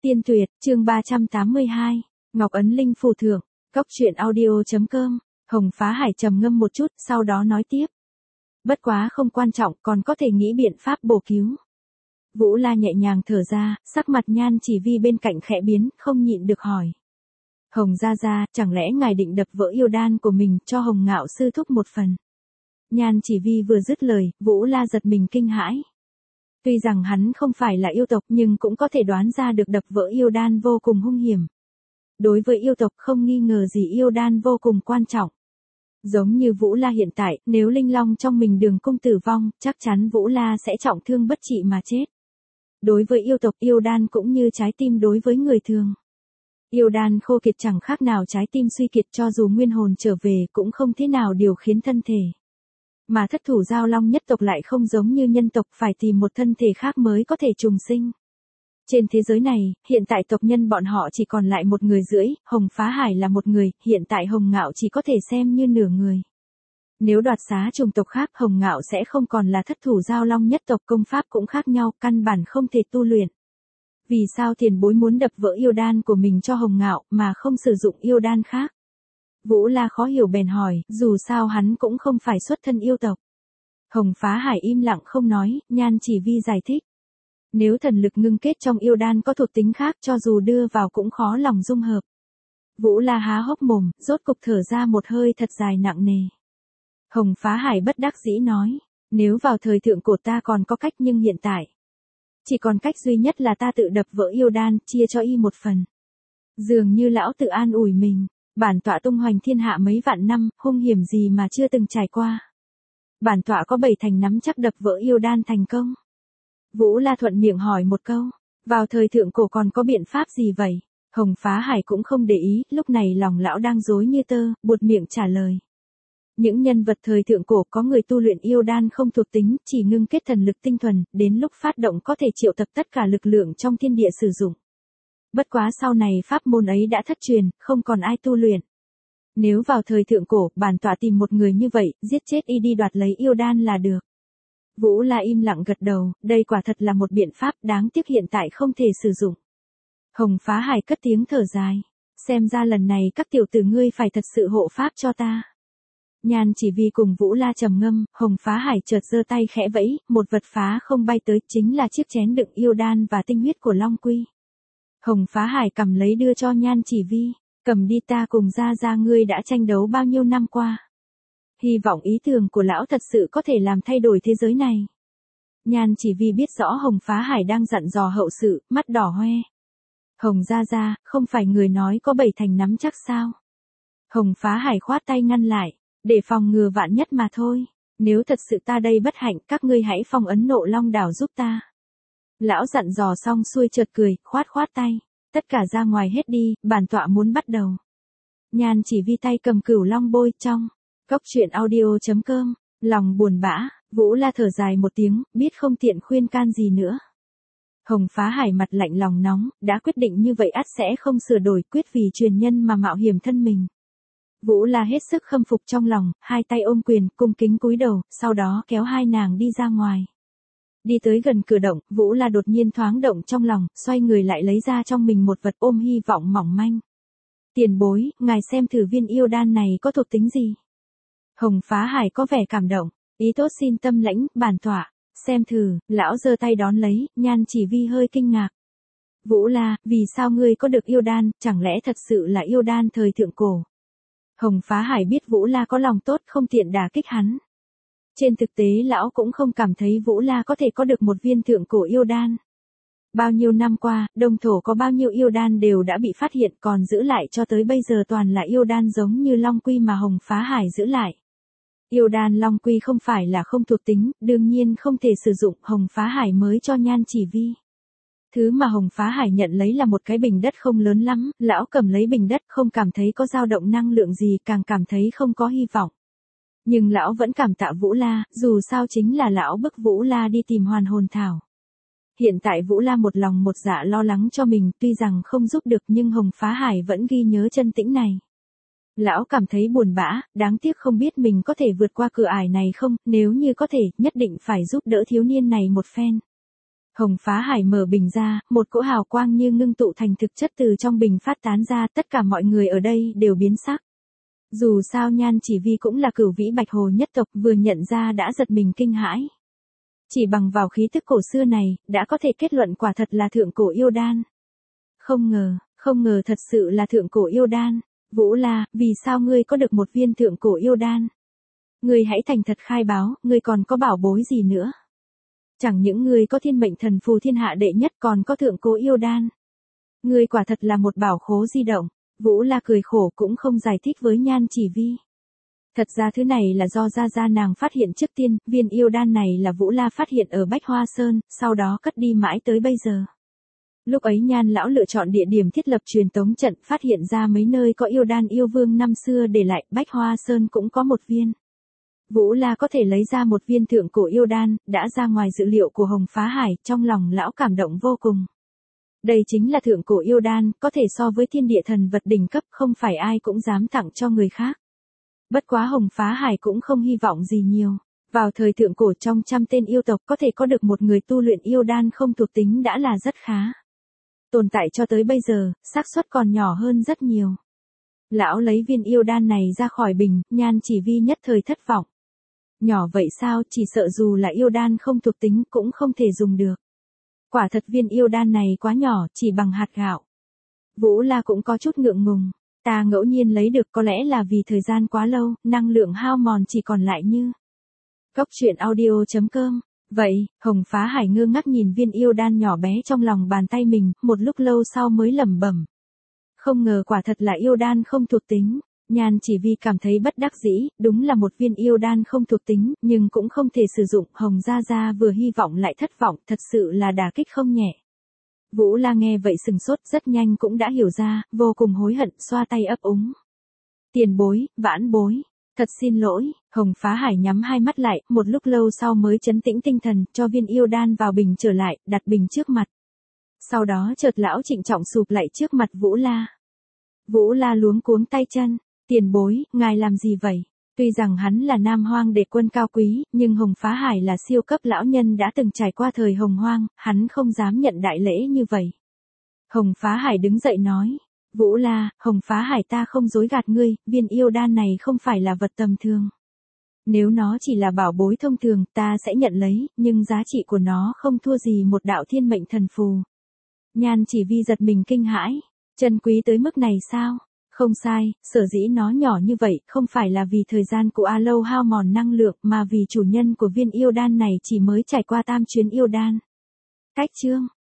Tiên tuyệt, chương 382, Ngọc Ấn Linh phù thưởng, Cốc truyện audio.com, Hồng Phá Hải trầm ngâm một chút, sau đó nói tiếp. Bất quá không quan trọng, còn có thể nghĩ biện pháp bổ cứu. Vũ La nhẹ nhàng thở ra, sắc mặt Nhan Chỉ Vi bên cạnh khẽ biến, không nhịn được hỏi. Hồng gia gia, chẳng lẽ ngài định đập vỡ yêu đan của mình cho Hồng Ngạo sư thúc một phần? Nhan Chỉ Vi vừa dứt lời, Vũ La giật mình kinh hãi. Tuy rằng hắn không phải là yêu tộc nhưng cũng có thể đoán ra được đập vỡ yêu đan vô cùng hung hiểm. Đối với yêu tộc không nghi ngờ gì yêu đan vô cùng quan trọng. Giống như Vũ La hiện tại, nếu linh long trong mình Đường Cung tử vong, chắc chắn Vũ La sẽ trọng thương bất trị mà chết. Đối với yêu tộc yêu đan cũng như trái tim đối với người thường. Yêu đan khô kiệt chẳng khác nào trái tim suy kiệt, cho dù nguyên hồn trở về cũng không thế nào điều khiến thân thể. Mà thất thủ giao long nhất tộc lại không giống như nhân tộc, phải tìm một thân thể khác mới có thể trùng sinh. Trên thế giới này, hiện tại tộc nhân bọn họ chỉ còn lại 1,5 người, Hồng Phá Hải là 1 người, hiện tại Hồng Ngạo chỉ có thể xem như nửa người. Nếu đoạt xá chủng tộc khác, Hồng Ngạo sẽ không còn là thất thủ giao long nhất tộc, công pháp cũng khác nhau, căn bản không thể tu luyện. Vì sao tiền bối muốn đập vỡ yêu đan của mình cho Hồng Ngạo mà không sử dụng yêu đan khác? Vũ La khó hiểu bèn hỏi, dù sao hắn cũng không phải xuất thân yêu tộc. Hồng Phá Hải im lặng không nói, Nhan Chỉ Vi giải thích. Nếu thần lực ngưng kết trong yêu đan có thuộc tính khác, cho dù đưa vào cũng khó lòng dung hợp. Vũ La há hốc mồm, rốt cục thở ra một hơi thật dài nặng nề. Hồng Phá Hải bất đắc dĩ nói, nếu vào thời thượng cổ ta còn có cách, nhưng hiện tại chỉ còn cách duy nhất là ta tự đập vỡ yêu đan, chia cho y một phần. Dường như lão tự an ủi mình, bản tọa tung hoành thiên hạ mấy vạn năm, hung hiểm gì mà chưa từng trải qua. Bản tọa có 7 thành nắm chắc đập vỡ yêu đan thành công. Vũ La thuận miệng hỏi một câu, vào thời thượng cổ còn có biện pháp gì vậy? Hồng Phá Hải cũng không để ý, lúc này lòng lão đang rối như tơ, buột miệng trả lời. Những nhân vật thời thượng cổ có người tu luyện yêu đan không thuộc tính, chỉ ngưng kết thần lực tinh thuần, đến lúc phát động có thể triệu tập tất cả lực lượng trong thiên địa sử dụng. Bất quá sau này pháp môn ấy đã thất truyền, không còn ai tu luyện. Nếu vào thời thượng cổ, bản tọa tìm 1 người như vậy, giết chết y đi đoạt lấy yêu đan là được. Vũ La im lặng gật đầu, đây quả thật là một biện pháp, đáng tiếc hiện tại không thể sử dụng. Hồng Phá Hải cất tiếng thở dài. Xem ra lần này các tiểu tử ngươi phải thật sự hộ pháp cho ta. Nhan Chỉ Vi cùng Vũ La trầm ngâm, Hồng Phá Hải chợt giơ tay khẽ vẫy, một vật phá không bay tới, chính là chiếc chén đựng yêu đan và tinh huyết của Long Quy. Hồng Phá Hải cầm lấy đưa cho Nhan Chỉ Vi, cầm đi, ta cùng gia gia ngươi đã tranh đấu bao nhiêu năm qua. Hy vọng ý tưởng của lão thật sự có thể làm thay đổi thế giới này. Nhan Chỉ Vi biết rõ Hồng Phá Hải đang dặn dò hậu sự, mắt đỏ hoe. Hồng gia gia, không phải người nói có 7 thành nắm chắc sao? Hồng Phá Hải khoát tay ngăn lại, để phòng ngừa vạn nhất mà thôi. Nếu thật sự ta đây bất hạnh, các ngươi hãy phong ấn Nộ Long đảo giúp ta. Lão dặn dò xong xuôi chợt cười, khoát tay. Tất cả ra ngoài hết đi, bản tọa muốn bắt đầu. Nhan Chỉ Vi tay cầm cửu long bôi trong. Cốc truyện audio.com, lòng buồn bã, Vũ La thở dài một tiếng, biết không tiện khuyên can gì nữa. Hồng Phá Hải mặt lạnh lòng nóng, đã quyết định như vậy ắt sẽ không sửa đổi, quyết vì truyền nhân mà mạo hiểm thân mình. Vũ La hết sức khâm phục trong lòng, hai tay ôm quyền, cung kính cúi đầu, sau đó kéo hai nàng đi ra ngoài. Đi tới gần cửa động, Vũ La đột nhiên thoáng động trong lòng, xoay người lại lấy ra trong mình một vật ôm hy vọng mỏng manh. Tiền bối, ngài xem thử viên yêu đan này có thuộc tính gì? Hồng Phá Hải có vẻ cảm động, ý tốt xin tâm lãnh, bản tọa, xem thử, lão giơ tay đón lấy, Nhan Chỉ Vi hơi kinh ngạc. Vũ La, vì sao ngươi có được yêu đan, chẳng lẽ thật sự là yêu đan thời thượng cổ? Hồng Phá Hải biết Vũ La có lòng tốt, không tiện đả kích hắn. Trên thực tế lão cũng không cảm thấy Vũ La có thể có được một viên thượng cổ yêu đan. Bao nhiêu năm qua, Đông Thổ có bao nhiêu yêu đan đều đã bị phát hiện, còn giữ lại cho tới bây giờ toàn là yêu đan giống như Long Quy mà Hồng Phá Hải giữ lại. Yêu đan Long Quy không phải là không thuộc tính, đương nhiên không thể sử dụng, Hồng Phá Hải mới cho Nhan Chỉ Vi. Thứ mà Hồng Phá Hải nhận lấy là một cái bình đất không lớn lắm, lão cầm lấy bình đất không cảm thấy có dao động năng lượng gì, càng cảm thấy không có hy vọng. Nhưng lão vẫn cảm tạ Vũ La, dù sao chính là lão bức Vũ La đi tìm hoàn hồn thảo. Hiện tại Vũ La một lòng một dạ lo lắng cho mình, tuy rằng không giúp được nhưng Hồng Phá Hải vẫn ghi nhớ chân tĩnh này. Lão cảm thấy buồn bã, đáng tiếc không biết mình có thể vượt qua cửa ải này không, nếu như có thể, nhất định phải giúp đỡ thiếu niên này một phen. Hồng Phá Hải mở bình ra, một cỗ hào quang như ngưng tụ thành thực chất từ trong bình phát tán ra, tất cả mọi người ở đây đều biến sắc. Dù sao Nhan Chỉ Vi cũng là cửu vĩ bạch hồ nhất tộc, vừa nhận ra đã giật mình kinh hãi. Chỉ bằng vào khí tức cổ xưa này, đã có thể kết luận quả thật là thượng cổ yêu đan. Không ngờ thật sự là thượng cổ yêu đan. Vũ La, vì sao ngươi có được một viên thượng cổ yêu đan? Ngươi hãy thành thật khai báo, ngươi còn có bảo bối gì nữa? Chẳng những ngươi có thiên mệnh thần phù thiên hạ đệ nhất còn có thượng cổ yêu đan. Ngươi quả thật là một bảo khố di động. Vũ La cười khổ cũng không giải thích với Nhan Chỉ Vi. Thật ra thứ này là do Gia nàng phát hiện trước tiên, viên yêu đan này là Vũ La phát hiện ở Bách Hoa Sơn, sau đó cất đi mãi tới bây giờ. Lúc ấy Nhan lão lựa chọn địa điểm thiết lập truyền tống trận, phát hiện ra mấy nơi có yêu đan yêu vương năm xưa để lại, Bách Hoa Sơn cũng có một viên. Vũ La có thể lấy ra một viên thượng cổ yêu đan, đã ra ngoài dự liệu của Hồng Phá Hải, trong lòng lão cảm động vô cùng. Đây chính là thượng cổ yêu đan, có thể so với thiên địa thần vật đỉnh cấp, không phải ai cũng dám tặng cho người khác. Bất quá Hồng Phá Hải cũng không hy vọng gì nhiều. Vào thời thượng cổ trong 100 tên yêu tộc có thể có được một người tu luyện yêu đan không thuộc tính đã là rất khá. Tồn tại cho tới bây giờ, xác suất còn nhỏ hơn rất nhiều. Lão lấy viên yêu đan này ra khỏi bình, Nhan Chỉ Vi nhất thời thất vọng. Nhỏ vậy sao, chỉ sợ dù là yêu đan không thuộc tính cũng không thể dùng được. Quả thật viên yêu đan này quá nhỏ, chỉ bằng hạt gạo. Vũ La cũng có chút ngượng ngùng. Ta ngẫu nhiên lấy được, có lẽ là vì thời gian quá lâu, năng lượng hao mòn chỉ còn lại như. Cốc truyện audio.com. Vậy, Hồng Phá Hải ngơ ngác nhìn viên yêu đan nhỏ bé trong lòng bàn tay mình, một lúc lâu sau mới lẩm bẩm. Không ngờ quả thật là yêu đan không thuộc tính. Nhan Chỉ Vi cảm thấy bất đắc dĩ, đúng là một viên yêu đan không thuộc tính, nhưng cũng không thể sử dụng. Hồng Gia vừa hy vọng lại thất vọng, thật sự là đả kích không nhẹ. Vũ La nghe vậy sừng sốt, rất nhanh cũng đã hiểu ra, vô cùng hối hận, xoa tay ấp úng. Tiền bối, vãn bối, thật xin lỗi. Hồng Phá Hải nhắm hai mắt lại, một lúc lâu sau mới trấn tĩnh tinh thần, cho viên yêu đan vào bình trở lại, đặt bình trước mặt. Sau đó chợt lão trịnh trọng sụp lại trước mặt Vũ La. Vũ La luống cuống tay chân. Tiền bối, ngài làm gì vậy? Tuy rằng hắn là Nam Hoang đệ quân cao quý, nhưng Hồng Phá Hải là siêu cấp lão nhân đã từng trải qua thời Hồng Hoang, hắn không dám nhận đại lễ như vậy. Hồng Phá Hải đứng dậy nói. Vũ La, Hồng Phá Hải ta không dối gạt ngươi, viên yêu đan này không phải là vật tầm thường. Nếu nó chỉ là bảo bối thông thường, ta sẽ nhận lấy, nhưng giá trị của nó không thua gì một đạo thiên mệnh thần phù. Nhan Chỉ Vi giật mình kinh hãi. Chân quý tới mức này sao? Không sai, sở dĩ nó nhỏ như vậy không phải là vì thời gian của A Lâu hao mòn năng lượng mà vì chủ nhân của viên yêu đan này chỉ mới trải qua tam chuyến yêu đan. Cách chương